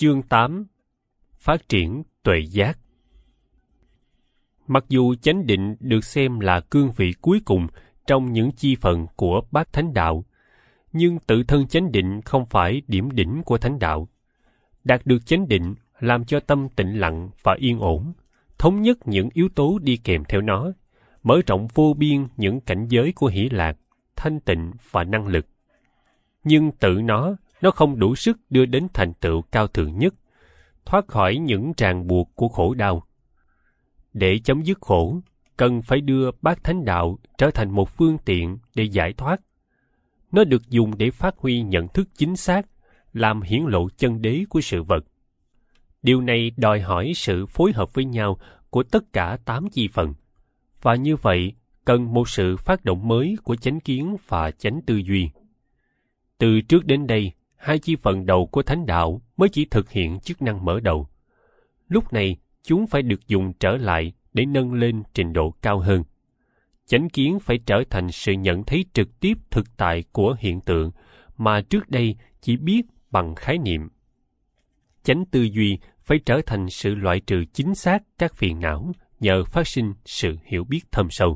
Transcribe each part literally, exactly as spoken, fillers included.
Chương tám. Phát triển tuệ giác. Mặc dù chánh định được xem là cương vị cuối cùng trong những chi phần của bát thánh đạo, nhưng tự thân chánh định không phải điểm đỉnh của thánh đạo. Đạt được chánh định làm cho tâm tĩnh lặng và yên ổn, thống nhất những yếu tố đi kèm theo nó, mở rộng vô biên những cảnh giới của hỷ lạc, thanh tịnh và năng lực. Nhưng tự nó, nó không đủ sức đưa đến thành tựu cao thượng nhất, thoát khỏi những ràng buộc của khổ đau. Để chấm dứt khổ, cần phải đưa bát thánh đạo trở thành một phương tiện để giải thoát. Nó được dùng để phát huy nhận thức chính xác, làm hiển lộ chân đế của sự vật. Điều này đòi hỏi sự phối hợp với nhau của tất cả tám chi phần, và như vậy cần một sự phát động mới của chánh kiến và chánh tư duy. Từ trước đến đây, hai chi phần đầu của thánh đạo mới chỉ thực hiện chức năng mở đầu. Lúc này, chúng phải được dùng trở lại để nâng lên trình độ cao hơn. Chánh kiến phải trở thành sự nhận thấy trực tiếp thực tại của hiện tượng mà trước đây chỉ biết bằng khái niệm. Chánh tư duy phải trở thành sự loại trừ chính xác các phiền não nhờ phát sinh sự hiểu biết thâm sâu.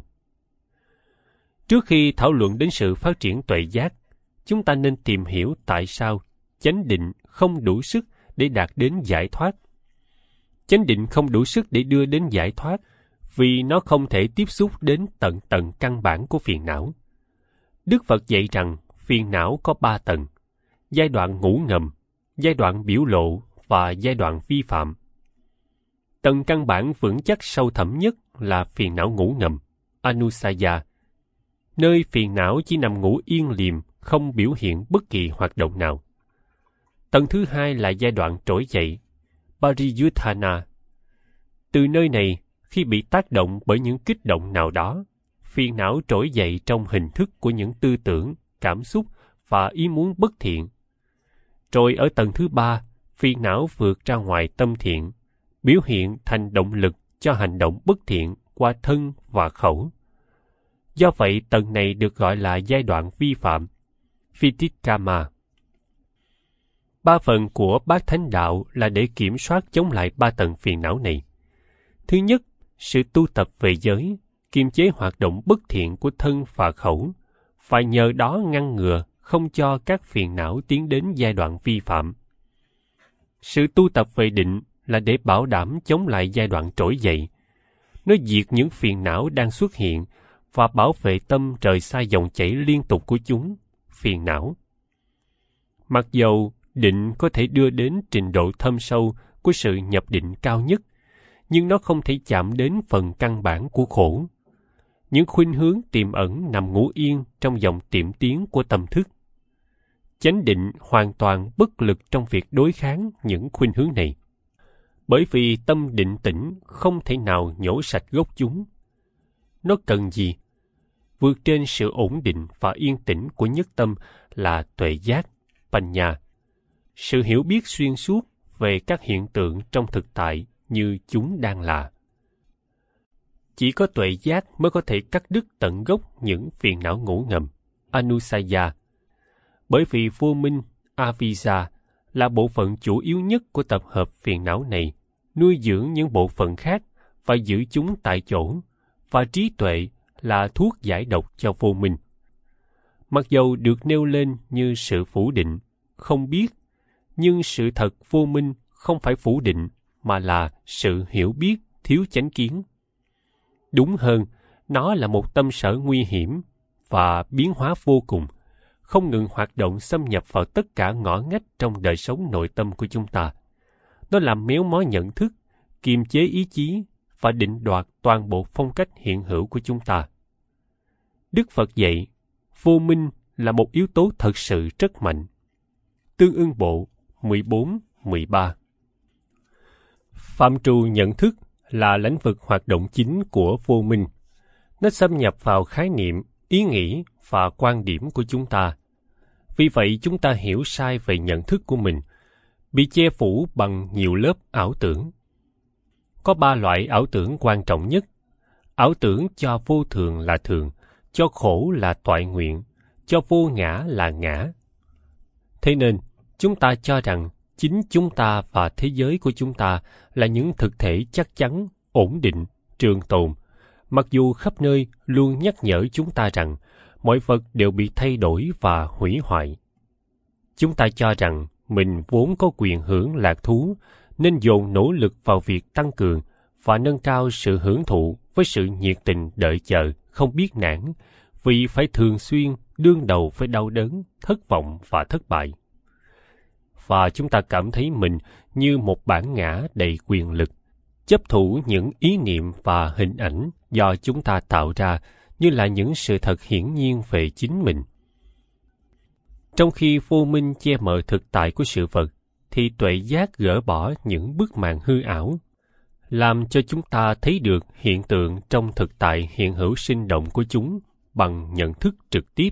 Trước khi thảo luận đến sự phát triển tuệ giác, chúng ta nên tìm hiểu tại sao chánh định không đủ sức để đạt đến giải thoát. Chánh định không đủ sức để đưa đến giải thoát vì nó không thể tiếp xúc đến tận tầng căn bản của phiền não. Đức Phật dạy rằng phiền não có ba tầng: giai đoạn ngủ ngầm, giai đoạn biểu lộ và giai đoạn vi phạm. Tầng căn bản vững chắc sâu thẳm nhất là phiền não ngủ ngầm, anusaya, nơi phiền não chỉ nằm ngủ yên liềm, không biểu hiện bất kỳ hoạt động nào. Tầng thứ hai là giai đoạn trỗi dậy, pariyutthana. Từ nơi này, khi bị tác động bởi những kích động nào đó, phiền não trỗi dậy trong hình thức của những tư tưởng, cảm xúc và ý muốn bất thiện. Rồi ở tầng thứ ba, phiền não vượt ra ngoài tâm thiện, biểu hiện thành động lực cho hành động bất thiện qua thân và khẩu. Do vậy, tầng này được gọi là giai đoạn vi phạm, Vitikkama. Ba phần của bát thánh đạo là để kiểm soát chống lại ba tầng phiền não này. Thứ nhất, sự tu tập về giới, kiềm chế hoạt động bất thiện của thân và khẩu, phải nhờ đó ngăn ngừa không cho các phiền não tiến đến giai đoạn vi phạm. Sự tu tập về định là để bảo đảm chống lại giai đoạn trỗi dậy. Nó diệt những phiền não đang xuất hiện và bảo vệ tâm rời xa dòng chảy liên tục của chúng, phiền não. Mặc dầu định có thể đưa đến trình độ thâm sâu của sự nhập định cao nhất, nhưng nó không thể chạm đến phần căn bản của khổ. Những khuynh hướng tiềm ẩn nằm ngủ yên trong dòng tiệm tiến của tâm thức. Chánh định hoàn toàn bất lực trong việc đối kháng những khuynh hướng này, bởi vì tâm định tĩnh không thể nào nhổ sạch gốc chúng. Nó cần gì? Vượt trên sự ổn định và yên tĩnh của nhất tâm là tuệ giác, panya, sự hiểu biết xuyên suốt về các hiện tượng trong thực tại như chúng đang là. Chỉ có tuệ giác mới có thể cắt đứt tận gốc những phiền não ngủ ngầm, anusaya, bởi vì vô minh, avijja, là bộ phận chủ yếu nhất của tập hợp phiền não này, nuôi dưỡng những bộ phận khác và giữ chúng tại chỗ, và trí tuệ là thuốc giải độc cho vô minh. Mặc dầu được nêu lên như sự phủ định, không biết, nhưng sự thật vô minh không phải phủ định, mà là sự hiểu biết thiếu chánh kiến. Đúng hơn, nó là một tâm sở nguy hiểm và biến hóa vô cùng, không ngừng hoạt động xâm nhập vào tất cả ngõ ngách trong đời sống nội tâm của chúng ta. Nó làm méo mó nhận thức, kiềm chế ý chí và định đoạt toàn bộ phong cách hiện hữu của chúng ta. Đức Phật dạy, vô minh là một yếu tố thật sự rất mạnh. Tương ưng bộ mười bốn mười ba. Phạm trù nhận thức là lĩnh vực hoạt động chính của vô minh. Nó xâm nhập vào khái niệm, ý nghĩ và quan điểm của chúng ta. Vì vậy chúng ta hiểu sai về nhận thức của mình, bị che phủ bằng nhiều lớp ảo tưởng. Có ba loại ảo tưởng quan trọng nhất: ảo tưởng cho vô thường là thường, cho khổ là toại nguyện, cho vô ngã là ngã. Thế nên, chúng ta cho rằng Chính chúng ta và thế giới của chúng ta là những thực thể chắc chắn, ổn định, trường tồn, mặc dù khắp nơi luôn nhắc nhở chúng ta rằng mọi vật đều bị thay đổi và hủy hoại. Chúng ta cho rằng mình vốn có quyền hưởng lạc thú, nên dồn nỗ lực vào việc tăng cường và nâng cao sự hưởng thụ với sự nhiệt tình đợi chờ, không biết nản, vì phải thường xuyên đương đầu với đau đớn, thất vọng và thất bại. Và chúng ta cảm thấy mình như một bản ngã đầy quyền lực, chấp thủ những ý niệm và hình ảnh do chúng ta tạo ra như là những sự thật hiển nhiên về chính mình. Trong khi vô minh che mờ thực tại của sự vật, thì tuệ giác gỡ bỏ những bức màn hư ảo, làm cho chúng ta thấy được hiện tượng trong thực tại hiện hữu sinh động của chúng bằng nhận thức trực tiếp.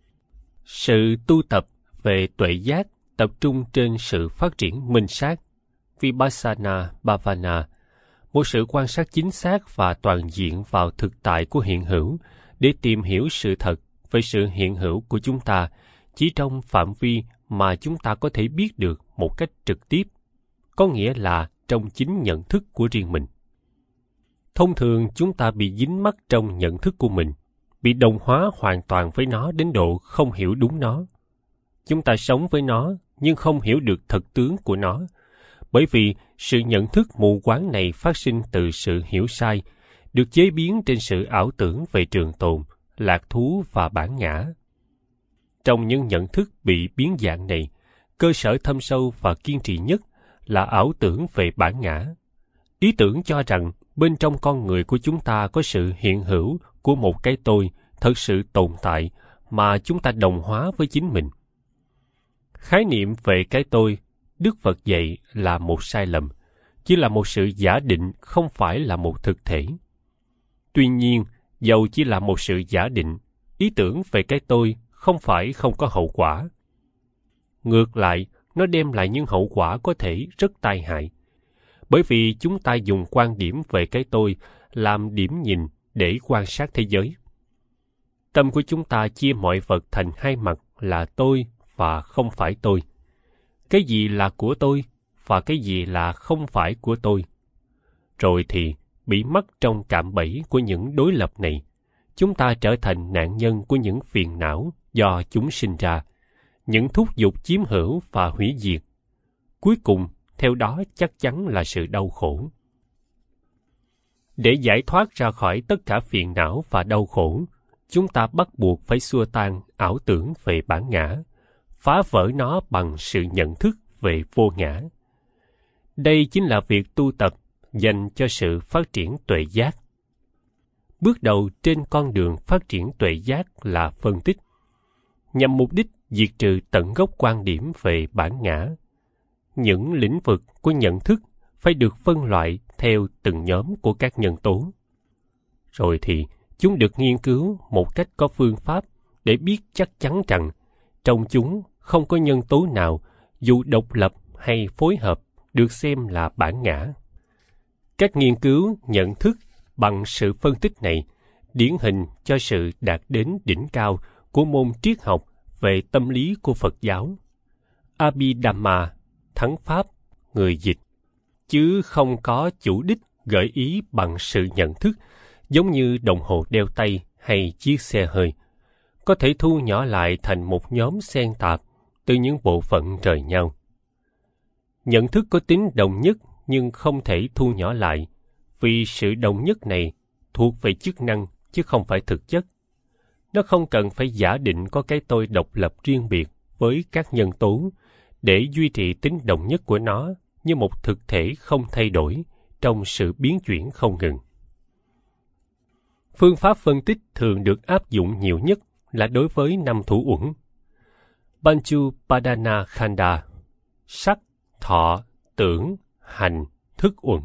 Sự tu tập về tuệ giác tập trung trên sự phát triển minh sát, Vipassana Bhavana, một sự quan sát chính xác và toàn diện vào thực tại của hiện hữu để tìm hiểu sự thật về sự hiện hữu của chúng ta chỉ trong phạm vi mà chúng ta có thể biết được một cách trực tiếp, có nghĩa là trong chính nhận thức của riêng mình. Thông thường chúng ta bị dính mắc trong nhận thức của mình, bị đồng hóa hoàn toàn với nó đến độ không hiểu đúng nó. Chúng ta sống với nó nhưng không hiểu được thật tướng của nó, bởi vì sự nhận thức mù quáng này phát sinh từ sự hiểu sai, được chế biến trên sự ảo tưởng về trường tồn, lạc thú và bản ngã. Trong những nhận thức bị biến dạng này, cơ sở thâm sâu và kiên trì nhất là ảo tưởng về bản ngã. Ý tưởng cho rằng bên trong con người của chúng ta có sự hiện hữu của một cái tôi thật sự tồn tại mà chúng ta đồng hóa với chính mình. Khái niệm về cái tôi, Đức Phật dạy là một sai lầm, chỉ là một sự giả định, không phải là một thực thể. Tuy nhiên, dầu chỉ là một sự giả định, ý tưởng về cái tôi không phải không có hậu quả. Ngược lại, nó đem lại những hậu quả có thể rất tai hại, bởi vì chúng ta dùng quan điểm về cái tôi làm điểm nhìn để quan sát thế giới. Tâm của chúng ta chia mọi vật thành hai mặt là tôi và không phải tôi. Cái gì là của tôi và cái gì là không phải của tôi. Rồi thì, bị mắc trong cạm bẫy của những đối lập này, chúng ta trở thành nạn nhân của những phiền não do chúng sinh ra, những thúc giục chiếm hữu và hủy diệt. Cuối cùng, theo đó chắc chắn là sự đau khổ. Để giải thoát ra khỏi tất cả phiền não và đau khổ, chúng ta bắt buộc phải xua tan ảo tưởng về bản ngã, phá vỡ nó bằng sự nhận thức về vô ngã. Đây chính là việc tu tập dành cho sự phát triển tuệ giác. Bước đầu trên con đường phát triển tuệ giác là phân tích, nhằm mục đích diệt trừ tận gốc quan điểm về bản ngã. Những lĩnh vực của nhận thức phải được phân loại theo từng nhóm của các nhân tố. Rồi thì chúng được nghiên cứu một cách có phương pháp để biết chắc chắn rằng trong chúng không có nhân tố nào, dù độc lập hay phối hợp, được xem là bản ngã. Các nghiên cứu nhận thức bằng sự phân tích này điển hình cho sự đạt đến đỉnh cao của môn triết học về tâm lý của Phật giáo. Abhidhamma, thắng Pháp, người dịch, chứ không có chủ đích gợi ý bằng sự nhận thức, giống như đồng hồ đeo tay hay chiếc xe hơi, có thể thu nhỏ lại thành một nhóm xen tạp từ những bộ phận rời nhau. Nhận thức có tính đồng nhất nhưng không thể thu nhỏ lại, vì sự đồng nhất này thuộc về chức năng chứ không phải thực chất. Nó không cần phải giả định có cái tôi độc lập riêng biệt với các nhân tố để duy trì tính đồng nhất của nó như một thực thể không thay đổi trong sự biến chuyển không ngừng. Phương pháp phân tích thường được áp dụng nhiều nhất là đối với năm thủ uẩn: Panchupadana Khanda, sắc, thọ, tưởng, hành, thức uẩn.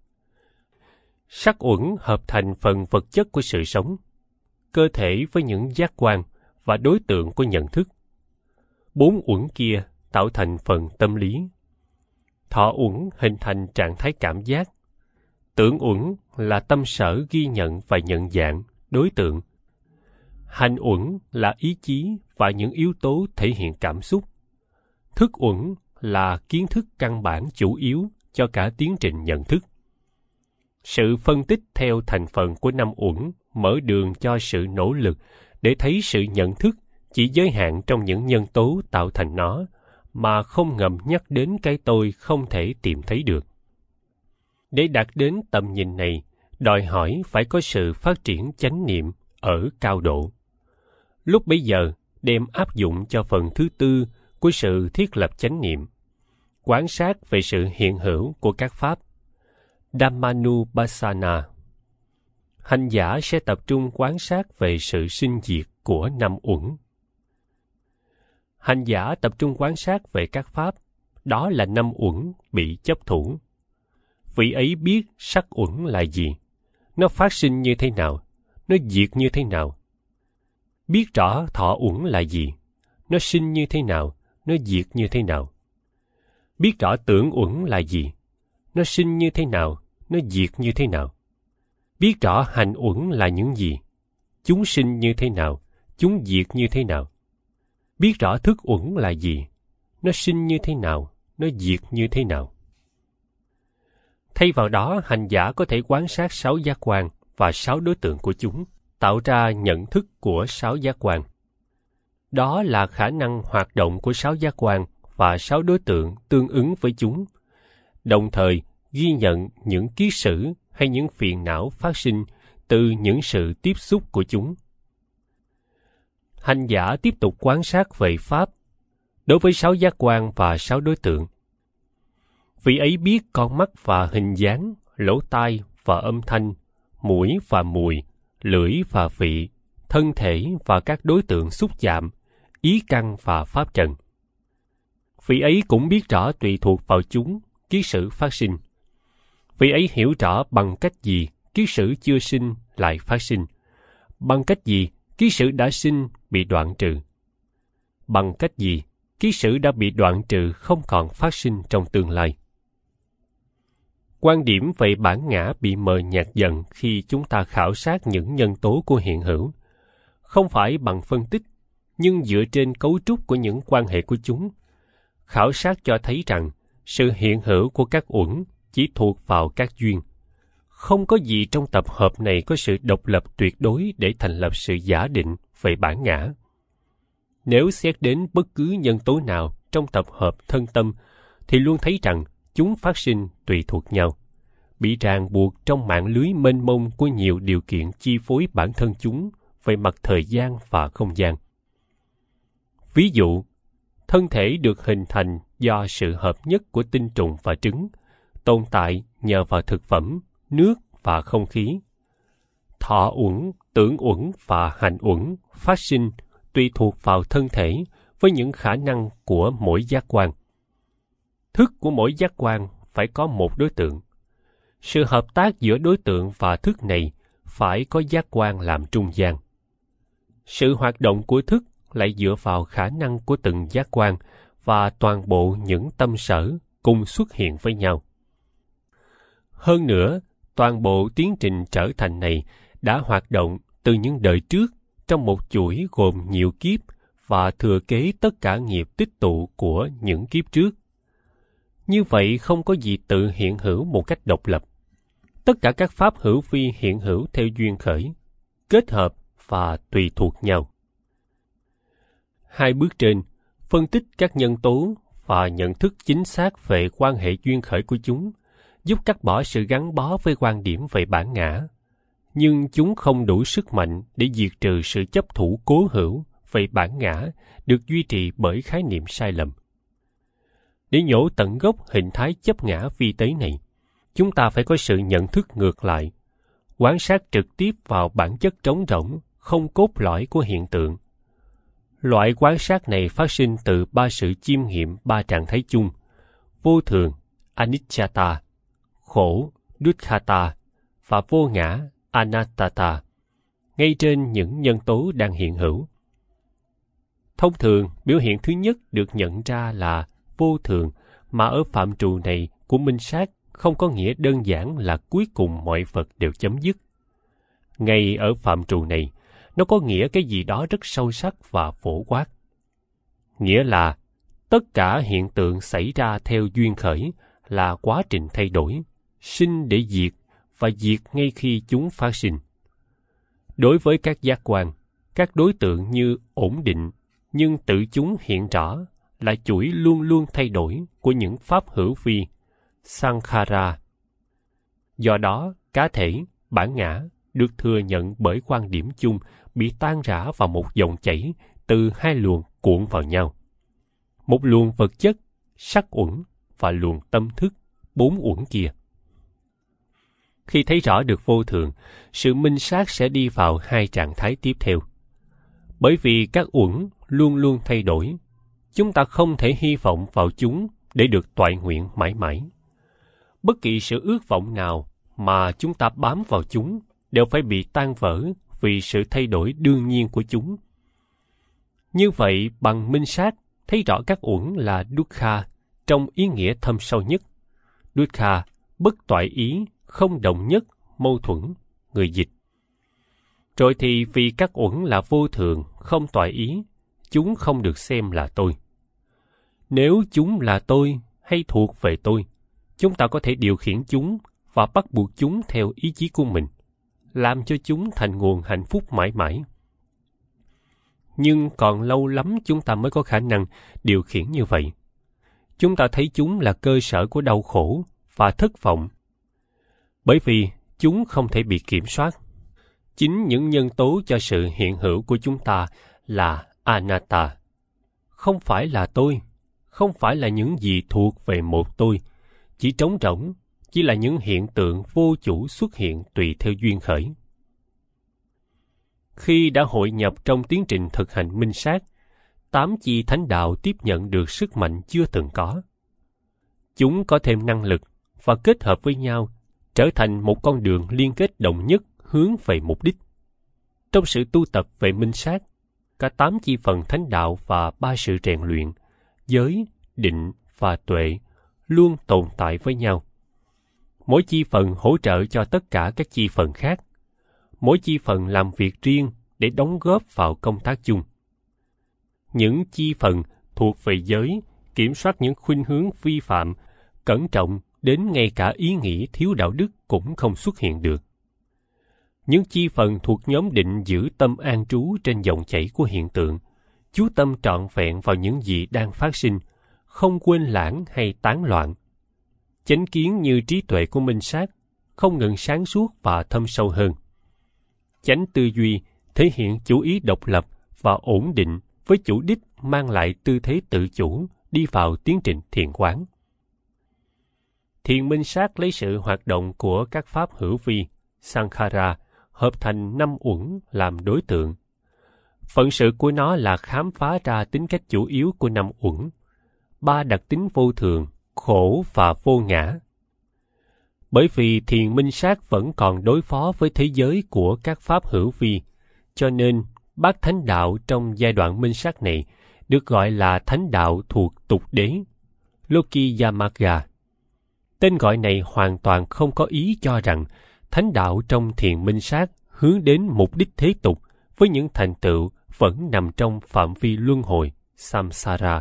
Sắc uẩn hợp thành phần vật chất của sự sống, cơ thể với những giác quan và đối tượng của nhận thức. Bốn uẩn kia tạo thành phần tâm lý. Thọ uẩn hình thành trạng thái cảm giác. Tưởng uẩn là tâm sở ghi nhận và nhận dạng, đối tượng. Hành uẩn là ý chí và những yếu tố thể hiện cảm xúc. Thức uẩn là kiến thức căn bản chủ yếu cho cả tiến trình nhận thức. Sự phân tích theo thành phần của năm uẩn mở đường cho sự nỗ lực để thấy sự nhận thức chỉ giới hạn trong những nhân tố tạo thành nó, mà không ngầm nhắc đến cái tôi không thể tìm thấy được. Để đạt đến tầm nhìn này, đòi hỏi phải có sự phát triển chánh niệm ở cao độ. Lúc bấy giờ, đem áp dụng cho phần thứ tư của sự thiết lập chánh niệm, quan sát về sự hiện hữu của các pháp, Dhammanupassana. Hành giả sẽ tập trung quan sát về sự sinh diệt của năm uẩn. Hành giả tập trung quan sát về các pháp, đó là năm uẩn bị chấp thủ. Vị ấy biết sắc uẩn là gì, nó phát sinh như thế nào, nó diệt như thế nào. Biết rõ thọ uẩn là gì, nó sinh như thế nào, nó diệt như thế nào. Biết rõ tưởng uẩn là gì, nó sinh như thế nào, nó diệt như thế nào. Biết rõ hành uẩn là những gì, chúng sinh như thế nào, chúng diệt như thế nào. Biết rõ thức uẩn là gì, nó sinh như thế nào, nó diệt như thế nào. Thay vào đó, hành giả có thể quan sát sáu giác quan và sáu đối tượng của chúng, tạo ra nhận thức của sáu giác quan. Đó là khả năng hoạt động của sáu giác quan và sáu đối tượng tương ứng với chúng, đồng thời ghi nhận những kiết sử hay những phiền não phát sinh từ những sự tiếp xúc của chúng. Hành giả tiếp tục quan sát về pháp đối với sáu giác quan và sáu đối tượng. Vị ấy biết con mắt và hình dáng, lỗ tai và âm thanh, mũi và mùi, lưỡi và vị, thân thể và các đối tượng xúc chạm, ý căn và pháp trần. Vị ấy cũng biết rõ tùy thuộc vào chúng, kiết sử phát sinh. Vị ấy hiểu rõ bằng cách gì kiết sử chưa sinh lại phát sinh, bằng cách gì kiết sử đã sinh bị đoạn trừ, bằng cách gì kiết sử đã bị đoạn trừ không còn phát sinh trong tương lai. Quan điểm về bản ngã bị mờ nhạt dần khi chúng ta khảo sát những nhân tố của hiện hữu, không phải bằng phân tích, nhưng dựa trên cấu trúc của những quan hệ của chúng. Khảo sát cho thấy rằng sự hiện hữu của các uẩn chỉ thuộc vào các duyên. Không có gì trong tập hợp này có sự độc lập tuyệt đối để thành lập sự giả định về bản ngã. Nếu xét đến bất cứ nhân tố nào trong tập hợp thân tâm, thì luôn thấy rằng chúng phát sinh tùy thuộc nhau, bị ràng buộc trong mạng lưới mênh mông của nhiều điều kiện chi phối bản thân chúng về mặt thời gian và không gian. Ví dụ, thân thể được hình thành do sự hợp nhất của tinh trùng và trứng, tồn tại nhờ vào thực phẩm, nước và không khí. Thọ uẩn, tưởng uẩn và hành uẩn phát sinh tùy thuộc vào thân thể với những khả năng của mỗi giác quan. Thức của mỗi giác quan phải có một đối tượng. Sự hợp tác giữa đối tượng và thức này phải có giác quan làm trung gian. Sự hoạt động của thức lại dựa vào khả năng của từng giác quan và toàn bộ những tâm sở cùng xuất hiện với nhau. Hơn nữa, toàn bộ tiến trình trở thành này đã hoạt động từ những đời trước trong một chuỗi gồm nhiều kiếp và thừa kế tất cả nghiệp tích tụ của những kiếp trước. Như vậy không có gì tự hiện hữu một cách độc lập. Tất cả các pháp hữu vi hiện hữu theo duyên khởi, kết hợp và tùy thuộc nhau. Hai bước trên, phân tích các nhân tố và nhận thức chính xác về quan hệ duyên khởi của chúng, giúp cắt bỏ sự gắn bó với quan điểm về bản ngã, nhưng chúng không đủ sức mạnh để diệt trừ sự chấp thủ cố hữu về bản ngã được duy trì bởi khái niệm sai lầm. Để nhổ tận gốc hình thái chấp ngã vi tế này, chúng ta phải có sự nhận thức ngược lại, quan sát trực tiếp vào bản chất trống rỗng, không cốt lõi của hiện tượng. Loại quan sát này phát sinh từ ba sự chiêm nghiệm ba trạng thái chung: vô thường, anicca, khổ, dukkha và vô ngã, anatta, ngay trên những nhân tố đang hiện hữu. Thông thường, biểu hiện thứ nhất được nhận ra là vô thường, mà ở phạm trù này của minh sát không có nghĩa đơn giản là cuối cùng mọi vật đều chấm dứt. Ngay ở phạm trù này, nó có nghĩa cái gì đó rất sâu sắc và phổ quát. Nghĩa là, Tất cả hiện tượng xảy ra theo duyên khởi là quá trình thay đổi, sinh để diệt và diệt ngay khi chúng phát sinh. Đối với các giác quan, các đối tượng như ổn định nhưng tự chúng hiện rõ là chuỗi luôn luôn thay đổi của những pháp hữu vi, sankhara. Do đó, cá thể, bản ngã được thừa nhận bởi quan điểm chung bị tan rã vào một dòng chảy từ hai luồng cuộn vào nhau. Một luồng vật chất, sắc uẩn và luồng tâm thức, bốn uẩn kia. Khi thấy rõ được vô thường, sự minh sát sẽ đi vào hai trạng thái tiếp theo. Bởi vì các uẩn luôn luôn thay đổi, chúng ta không thể hy vọng vào chúng để được toại nguyện mãi mãi. Bất kỳ sự ước vọng nào mà chúng ta bám vào chúng đều phải bị tan vỡ vì sự thay đổi đương nhiên của chúng. Như vậy, bằng minh sát, thấy rõ các uẩn là dukkha trong ý nghĩa thâm sâu nhất. Dukkha, bất toại ý, không đồng nhất, mâu thuẫn, người dịch. Rồi thì vì các uẩn là vô thường, không toại ý, chúng không được xem là tôi. Nếu chúng là tôi hay thuộc về tôi, chúng ta có thể điều khiển chúng và bắt buộc chúng theo ý chí của mình, làm cho chúng thành nguồn hạnh phúc mãi mãi. Nhưng còn lâu lắm chúng ta mới có khả năng điều khiển như vậy. Chúng ta thấy chúng là cơ sở của đau khổ và thất vọng, bởi vì chúng không thể bị kiểm soát. Chính những nhân tố cho sự hiện hữu của chúng ta là anatta. Không phải là tôi, không phải là những gì thuộc về một tôi, chỉ trống rỗng, chỉ là những hiện tượng vô chủ xuất hiện tùy theo duyên khởi. Khi đã hội nhập trong tiến trình thực hành minh sát, tám chi thánh đạo tiếp nhận được sức mạnh chưa từng có. Chúng có thêm năng lực và kết hợp với nhau, trở thành một con đường liên kết đồng nhất hướng về mục đích. Trong sự tu tập về minh sát, cả tám chi phần thánh đạo và ba sự rèn luyện, giới, định và tuệ, luôn tồn tại với nhau. Mỗi chi phần hỗ trợ cho tất cả các chi phần khác. Mỗi chi phần làm việc riêng để đóng góp vào công tác chung. Những chi phần thuộc về giới kiểm soát những khuynh hướng vi phạm, cẩn trọng đến ngay cả ý nghĩ thiếu đạo đức cũng không xuất hiện được. Những chi phần thuộc nhóm định giữ tâm an trú trên dòng chảy của hiện tượng, chú tâm trọn vẹn vào những gì đang phát sinh, không quên lãng hay tán loạn. Chánh kiến như trí tuệ của minh sát, không ngừng sáng suốt và thâm sâu hơn. Chánh tư duy thể hiện chủ ý độc lập và ổn định với chủ đích mang lại tư thế tự chủ đi vào tiến trình thiền quán. Thiền minh sát lấy sự hoạt động của các pháp hữu vi, sankhara, hợp thành năm uẩn làm đối tượng. Phận sự của nó là khám phá ra tính cách chủ yếu của năm uẩn, ba đặc tính vô thường, khổ và vô ngã. Bởi vì thiền minh sát vẫn còn đối phó với thế giới của các pháp hữu vi, cho nên bát thánh đạo trong giai đoạn minh sát này được gọi là thánh đạo thuộc tục đế, Lokiyamagga. Tên gọi này hoàn toàn không có ý cho rằng thánh đạo trong thiền minh sát hướng đến mục đích thế tục với những thành tựu vẫn nằm trong phạm vi luân hồi, samsara.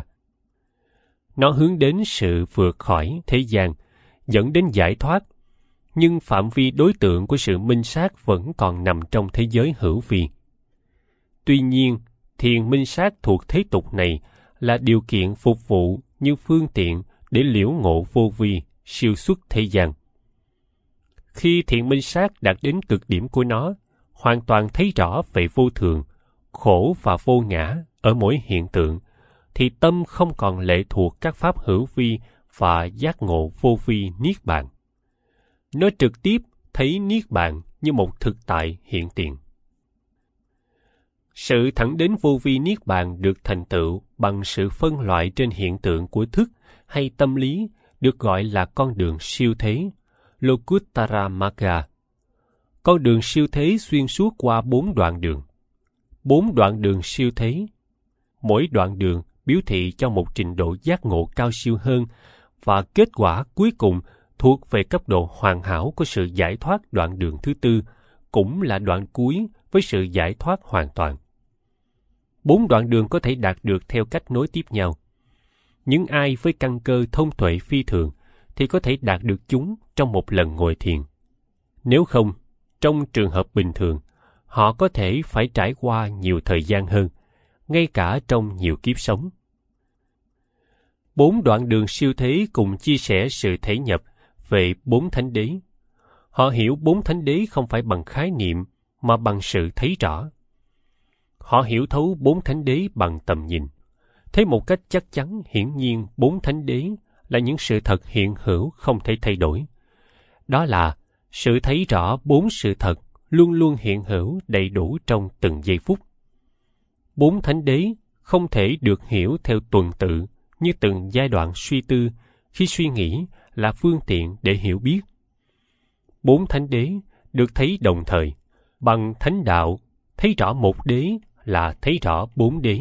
Nó hướng đến sự vượt khỏi thế gian, dẫn đến giải thoát, nhưng phạm vi đối tượng của sự minh sát vẫn còn nằm trong thế giới hữu vi. Tuy nhiên, thiền minh sát thuộc thế tục này là điều kiện phục vụ như phương tiện để liễu ngộ vô vi, siêu xuất thế gian. Khi thiền minh sát đạt đến cực điểm của nó, hoàn toàn thấy rõ về vô thường, khổ và vô ngã ở mỗi hiện tượng, thì tâm không còn lệ thuộc các pháp hữu vi và giác ngộ vô vi niết bàn. Nó trực tiếp thấy niết bàn như một thực tại hiện tiền. Sự thẳng đến vô vi niết bàn được thành tựu bằng sự phân loại trên hiện tượng của thức hay tâm lý được gọi là con đường siêu thế, Lokuttara Magga. Con đường siêu thế xuyên suốt qua bốn đoạn đường. Bốn đoạn đường siêu thế. Mỗi đoạn đường biểu thị cho một trình độ giác ngộ cao siêu hơn, và kết quả cuối cùng thuộc về cấp độ hoàn hảo của sự giải thoát đoạn đường thứ tư, cũng là đoạn cuối với sự giải thoát hoàn toàn. Bốn đoạn đường có thể đạt được theo cách nối tiếp nhau. những ai với căn cơ thông tuệ phi thường thì có thể đạt được chúng trong một lần ngồi thiền. Nếu không, trong trường hợp bình thường, họ có thể phải trải qua nhiều thời gian hơn, ngay cả trong nhiều kiếp sống. Bốn đoạn đường siêu thế cùng chia sẻ sự thể nhập về bốn thánh đế. Họ hiểu bốn thánh đế không phải bằng khái niệm, mà bằng sự thấy rõ. Họ hiểu thấu bốn thánh đế bằng tầm nhìn, thấy một cách chắc chắn hiển nhiên bốn thánh đế là những sự thật hiện hữu không thể thay đổi. Đó là sự thấy rõ bốn sự thật luôn luôn hiện hữu đầy đủ trong từng giây phút. Bốn thánh đế không thể được hiểu theo tuần tự như từng giai đoạn suy tư, khi suy nghĩ là phương tiện để hiểu biết. Bốn thánh đế được thấy đồng thời, bằng thánh đạo, thấy rõ một đế là thấy rõ bốn đế.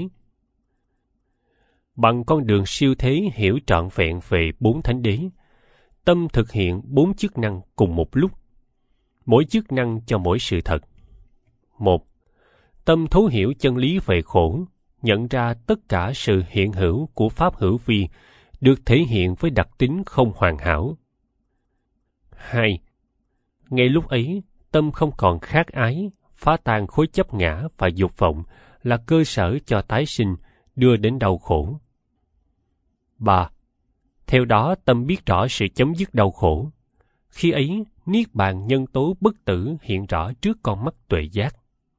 Bằng con đường siêu thế hiểu trọn vẹn về bốn thánh đế, tâm thực hiện bốn chức năng cùng một lúc, mỗi chức năng cho mỗi sự thật. Một, tâm thấu hiểu chân lý về khổ, nhận ra tất cả sự hiện hữu của pháp hữu vi được thể hiện với đặc tính không hoàn hảo. Hai, ngay lúc ấy, tâm không còn khát ái, phá tan khối chấp ngã và dục vọng là cơ sở cho tái sinh, đưa đến đau khổ. Ba, theo đó tâm biết rõ sự chấm dứt đau khổ. Khi ấy, niết bàn nhân tố bất tử hiện rõ trước con mắt tuệ giác.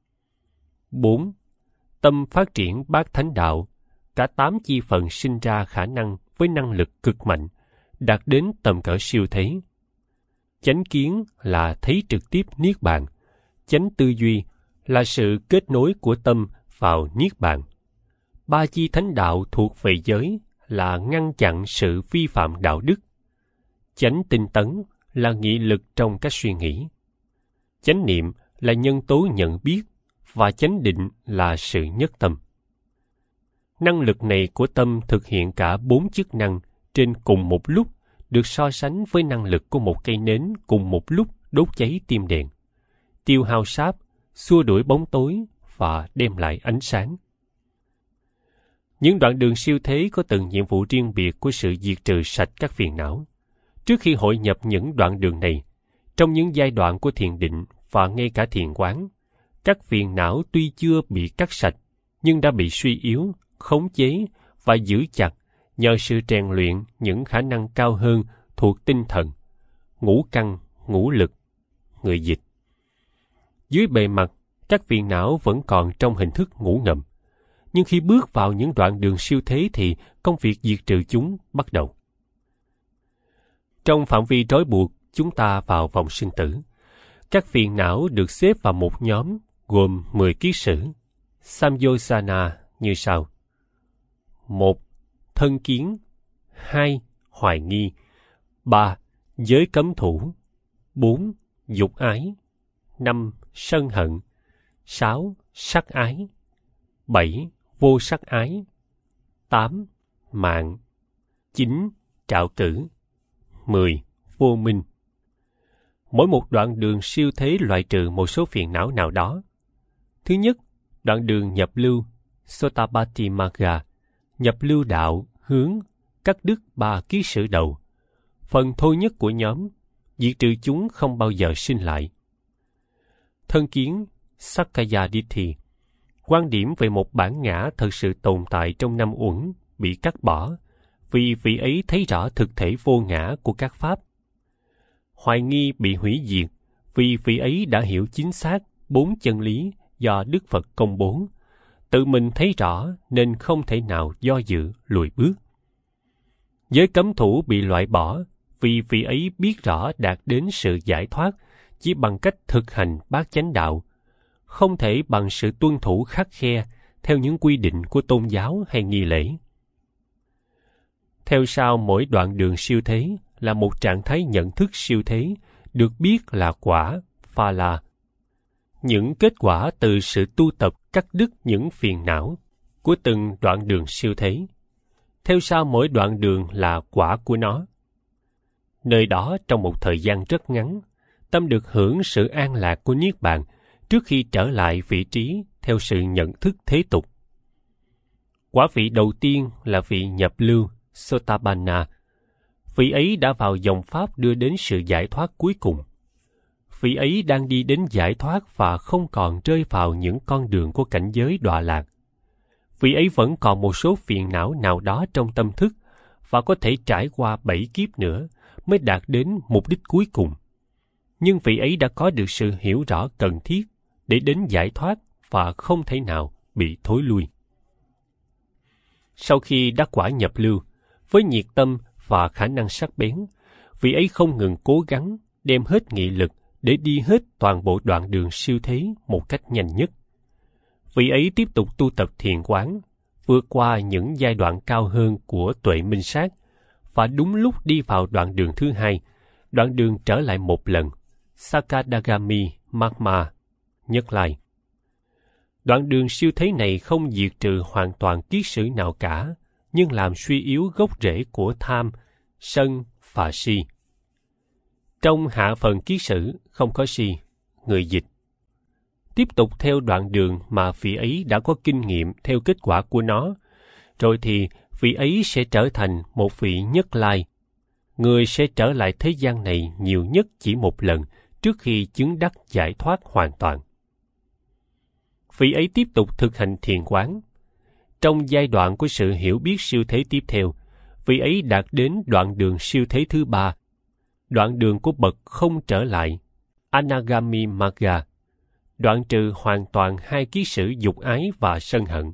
Bốn, tâm phát triển bát thánh đạo, cả tám chi phần sinh ra khả năng với năng lực cực mạnh, đạt đến tầm cỡ siêu thế. Chánh kiến là thấy trực tiếp niết bàn, chánh tư duy là sự kết nối của tâm vào niết bàn. Ba chi thánh đạo thuộc về giới là ngăn chặn sự vi phạm đạo đức. Chánh tinh tấn là nghị lực trong các suy nghĩ. Chánh niệm là nhân tố nhận biết, và chánh định là sự nhất tâm. Năng lực này của tâm thực hiện cả bốn chức năng trên cùng một lúc, được so sánh với năng lực của một cây nến cùng một lúc đốt cháy tim đèn, tiêu hao sáp, xua đuổi bóng tối và đem lại ánh sáng. Những đoạn đường siêu thế có từng nhiệm vụ riêng biệt của sự diệt trừ sạch các phiền não. Trước khi hội nhập những đoạn đường này, trong những giai đoạn của thiền định và ngay cả thiền quán, các phiền não tuy chưa bị cắt sạch, nhưng đã bị suy yếu, khống chế và giữ chặt nhờ sự rèn luyện những khả năng cao hơn thuộc tinh thần, ngũ căn, ngũ lực, người dịch. Dưới bề mặt, các phiền não vẫn còn trong hình thức ngủ ngầm, nhưng khi bước vào những đoạn đường siêu thế thì công việc diệt trừ chúng bắt đầu. Trong phạm vi trói buộc chúng ta vào vòng sinh tử, các phiền não được xếp vào một nhóm gồm mười kiết sử, samyosana như sau. Một, thân kiến. Hai, hoài nghi. Ba, giới cấm thủ. Bốn, dục ái. Năm, sân hận. Sáu, sắc ái. Bảy, vô sắc ái. Tám, mạng. Chín, trạo cử. Mười, vô minh. Mỗi một đoạn đường siêu thế loại trừ một số phiền não nào đó. Thứ nhất, đoạn đường nhập lưu, Sotabati Magga, nhập lưu đạo, hướng, cắt đứt ba kiết sử đầu. Phần thô nhất của nhóm, diệt trừ chúng không bao giờ sinh lại. Thân kiến, Sakkaya Ditthi, quan điểm về một bản ngã thật sự tồn tại trong năm uẩn bị cắt bỏ, vì vị ấy thấy rõ thực thể vô ngã của các pháp. Hoài nghi bị hủy diệt, vì vị ấy đã hiểu chính xác bốn chân lý do Đức Phật công bố, tự mình thấy rõ nên không thể nào do dự lùi bước. Giới cấm thủ bị loại bỏ, vì vị ấy biết rõ đạt đến sự giải thoát chỉ bằng cách thực hành bát chánh đạo, không thể bằng sự tuân thủ khắt khe theo những quy định của tôn giáo hay nghi lễ. Theo sau mỗi đoạn đường siêu thế là một trạng thái nhận thức siêu thế, được biết là quả, phala. Những kết quả từ sự tu tập cắt đứt những phiền não của từng đoạn đường siêu thế. Theo sau mỗi đoạn đường là quả của nó. Nơi đó trong một thời gian rất ngắn, tâm được hưởng sự an lạc của Niết Bàn trước khi trở lại vị trí theo sự nhận thức thế tục. Quả vị đầu tiên là vị nhập lưu, Sotapanna, vị ấy đã vào dòng pháp đưa đến sự giải thoát cuối cùng. Vị ấy đang đi đến giải thoát và không còn rơi vào những con đường của cảnh giới đọa lạc. Vị ấy vẫn còn một số phiền não nào đó trong tâm thức và có thể trải qua bảy kiếp nữa mới đạt đến mục đích cuối cùng. Nhưng vị ấy đã có được sự hiểu rõ cần thiết để đến giải thoát và không thể nào bị thối lui. Sau khi đắc quả nhập lưu, với nhiệt tâm và khả năng sắc bén, vị ấy không ngừng cố gắng đem hết nghị lực để đi hết toàn bộ đoạn đường siêu thế một cách nhanh nhất. Vị ấy tiếp tục tu tập thiền quán, vượt qua những giai đoạn cao hơn của tuệ minh sát, và đúng lúc đi vào đoạn đường thứ hai, đoạn đường trở lại một lần, Sakadagami Magma, Nhất Lai. Đoạn đường siêu thế này không diệt trừ hoàn toàn kiết sử nào cả, nhưng làm suy yếu gốc rễ của tham, sân và si. Trong hạ phần kiết sử không có si, người dịch. Tiếp tục theo đoạn đường mà vị ấy đã có kinh nghiệm theo kết quả của nó, rồi thì vị ấy sẽ trở thành một vị Nhất Lai. Người sẽ trở lại thế gian này nhiều nhất chỉ một lần trước khi chứng đắc giải thoát hoàn toàn. Vị ấy tiếp tục thực hành thiền quán. Trong giai đoạn của sự hiểu biết siêu thế tiếp theo, vị ấy đạt đến đoạn đường siêu thế thứ ba, đoạn đường của bậc không trở lại, Anagami Magga, đoạn trừ hoàn toàn hai kiết sử dục ái và sân hận.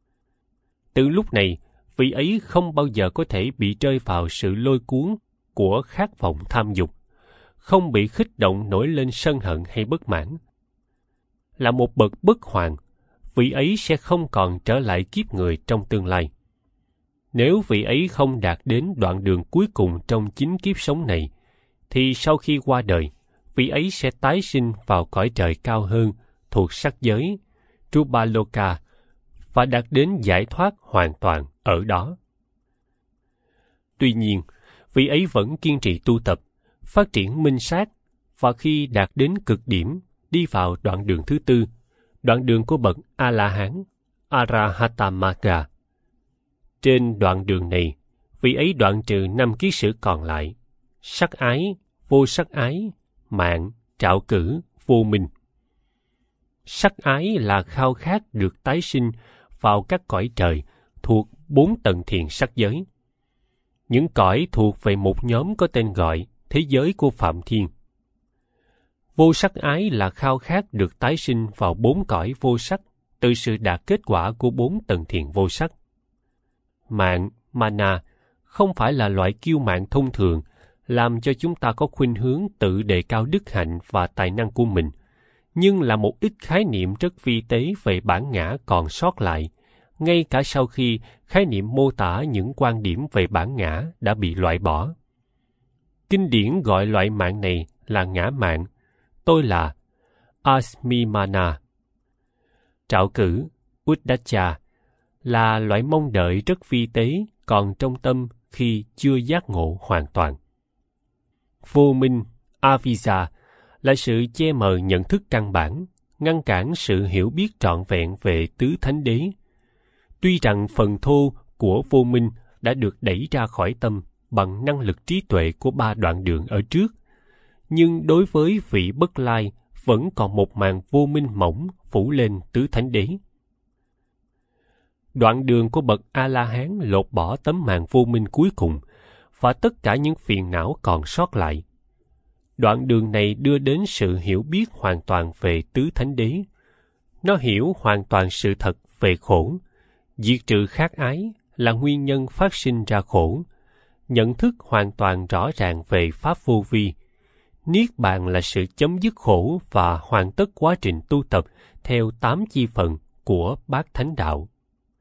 Từ lúc này, vị ấy không bao giờ có thể bị rơi vào sự lôi cuốn của khát vọng tham dục, không bị khích động nổi lên sân hận hay bất mãn. Là một bậc bất hoàn, vị ấy sẽ không còn trở lại kiếp người trong tương lai. Nếu vị ấy không đạt đến đoạn đường cuối cùng trong chính kiếp sống này, thì sau khi qua đời, vị ấy sẽ tái sinh vào cõi trời cao hơn thuộc sắc giới, Trubaloka, và đạt đến giải thoát hoàn toàn ở đó. Tuy nhiên, vị ấy vẫn kiên trì tu tập, phát triển minh sát, và khi đạt đến cực điểm, đi vào đoạn đường thứ tư, đoạn đường của bậc A-la-hán, Arahatamagga. Trên đoạn đường này, vị ấy đoạn trừ năm kiết sử còn lại: sắc ái, vô sắc ái, mạng, trạo cử, vô minh. Sắc ái là khao khát được tái sinh vào các cõi trời thuộc bốn tầng thiền sắc giới. Những cõi thuộc về một nhóm có tên gọi thế giới của Phạm Thiên. Vô sắc ái là khao khát được tái sinh vào bốn cõi vô sắc từ sự đạt kết quả của bốn tầng thiền vô sắc. Mạng, mana, không phải là loại kiêu mạn thông thường làm cho chúng ta có khuynh hướng tự đề cao đức hạnh và tài năng của mình, nhưng là một ít khái niệm rất vi tế về bản ngã còn sót lại, ngay cả sau khi khái niệm mô tả những quan điểm về bản ngã đã bị loại bỏ. Kinh điển gọi loại mạng này là ngã mạng, tôi là Asmimana. Trạo cử, Uddacha, là loại mong đợi rất vi tế còn trong tâm khi chưa giác ngộ hoàn toàn. Vô minh, Avijja, là sự che mờ nhận thức căn bản, ngăn cản sự hiểu biết trọn vẹn về tứ thánh đế. Tuy rằng phần thô của vô minh đã được đẩy ra khỏi tâm bằng năng lực trí tuệ của ba đoạn đường ở trước, nhưng đối với vị Bất Lai vẫn còn một màn vô minh mỏng phủ lên tứ thánh đế. Đoạn đường của bậc A-la-hán lột bỏ tấm màn vô minh cuối cùng và tất cả những phiền não còn sót lại. Đoạn đường này đưa đến sự hiểu biết hoàn toàn về tứ thánh đế. Nó hiểu hoàn toàn sự thật về khổ. Diệt trừ khát ái là nguyên nhân phát sinh ra khổ. Nhận thức hoàn toàn rõ ràng về pháp vô vi. Niết bàn là sự chấm dứt khổ và hoàn tất quá trình tu tập theo tám chi phần của bát thánh đạo.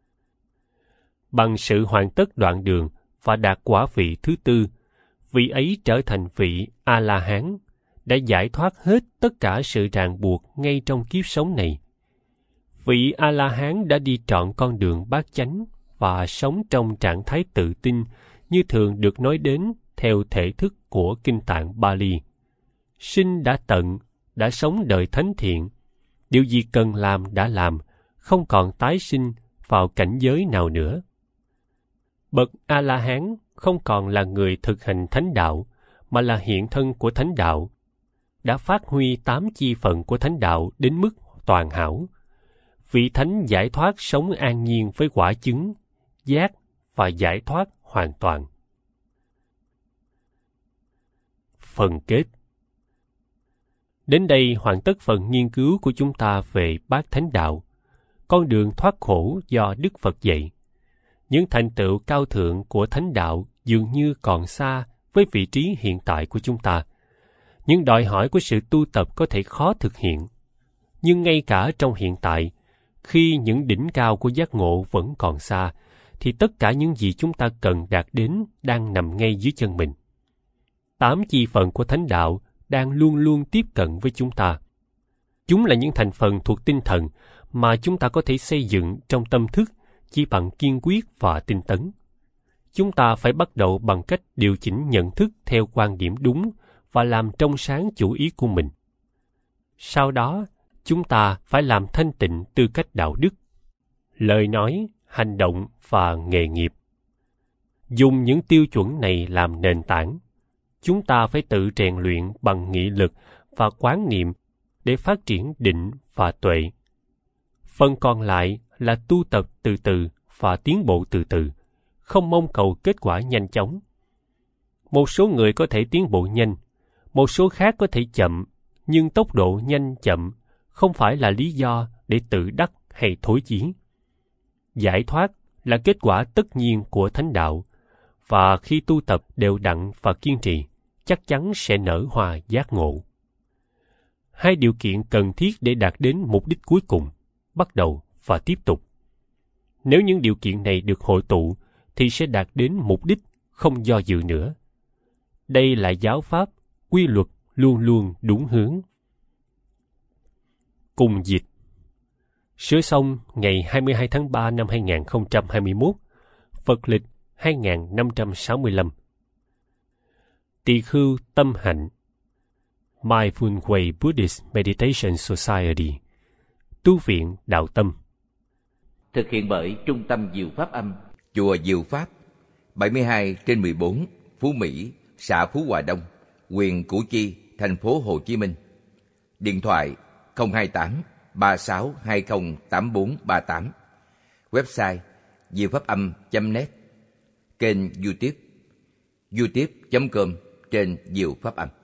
Bằng sự hoàn tất đoạn đường và đạt quả vị thứ tư, vị ấy trở thành vị A-la-hán, đã giải thoát hết tất cả sự ràng buộc ngay trong kiếp sống này. Vị A-la-hán đã đi trọn con đường bát chánh và sống trong trạng thái tự tin như thường được nói đến theo thể thức của Kinh Tạng Bali. Sinh đã tận, đã sống đời thánh thiện, điều gì cần làm đã làm, không còn tái sinh vào cảnh giới nào nữa. Bậc A-la-hán không còn là người thực hành thánh đạo, mà là hiện thân của thánh đạo, đã phát huy tám chi phận của thánh đạo đến mức toàn hảo. Vị thánh giải thoát sống an nhiên với quả chứng, giác và giải thoát hoàn toàn. Phần kết. Đến đây hoàn tất phần nghiên cứu của chúng ta về bát thánh đạo, con đường thoát khổ do Đức Phật dạy. Những thành tựu cao thượng của thánh đạo dường như còn xa với vị trí hiện tại của chúng ta. Những đòi hỏi của sự tu tập có thể khó thực hiện. Nhưng ngay cả trong hiện tại, khi những đỉnh cao của giác ngộ vẫn còn xa, thì tất cả những gì chúng ta cần đạt đến đang nằm ngay dưới chân mình. Tám chi phận của thánh đạo đang luôn luôn tiếp cận với chúng ta. Chúng là những thành phần thuộc tinh thần mà chúng ta có thể xây dựng trong tâm thức chỉ bằng kiên quyết và tinh tấn. Chúng ta phải bắt đầu bằng cách điều chỉnh nhận thức theo quan điểm đúng và làm trong sáng chủ ý của mình. Sau đó, chúng ta phải làm thanh tịnh tư cách đạo đức, lời nói, hành động và nghề nghiệp. Dùng những tiêu chuẩn này làm nền tảng, chúng ta phải tự rèn luyện bằng nghị lực và quán niệm để phát triển định và tuệ. Phần còn lại là tu tập từ từ và tiến bộ từ từ, không mong cầu kết quả nhanh chóng. Một số người có thể tiến bộ nhanh, một số khác có thể chậm, nhưng tốc độ nhanh chậm không phải là lý do để tự đắc hay thối chí. Giải thoát là kết quả tất nhiên của thánh đạo, và khi tu tập đều đặn và kiên trì, chắc chắn sẽ nở hoa giác ngộ. Hai điều kiện cần thiết để đạt đến mục đích cuối cùng, bắt đầu và tiếp tục. Nếu những điều kiện này được hội tụ, thì sẽ đạt đến mục đích không do dự nữa. Đây là giáo pháp, quy luật luôn luôn đúng hướng. Cùng dịch. Sửa xong ngày hai mươi hai tháng ba năm hai nghìn không trăm hai mươi mốt, Phật lịch hai nghìn năm trăm sáu mươi lăm. Tỳ khưu tâm hạnh, Mindful Way Buddhist Meditation Society, Tu viện Đạo Tâm. Thực hiện bởi Trung tâm Diệu Pháp Âm, Chùa Diệu Pháp, bảy mươi hai trên mười bốn, Phú Mỹ, xã Phú Hòa Đông, huyện Củ Chi, thành phố Hồ Chí Minh. Điện thoại không hai tám ba sáu hai không tám bốn ba tám. Website diệu pháp âm chấm net. Kênh YouTube youtube chấm com trên Diệu Pháp Âm.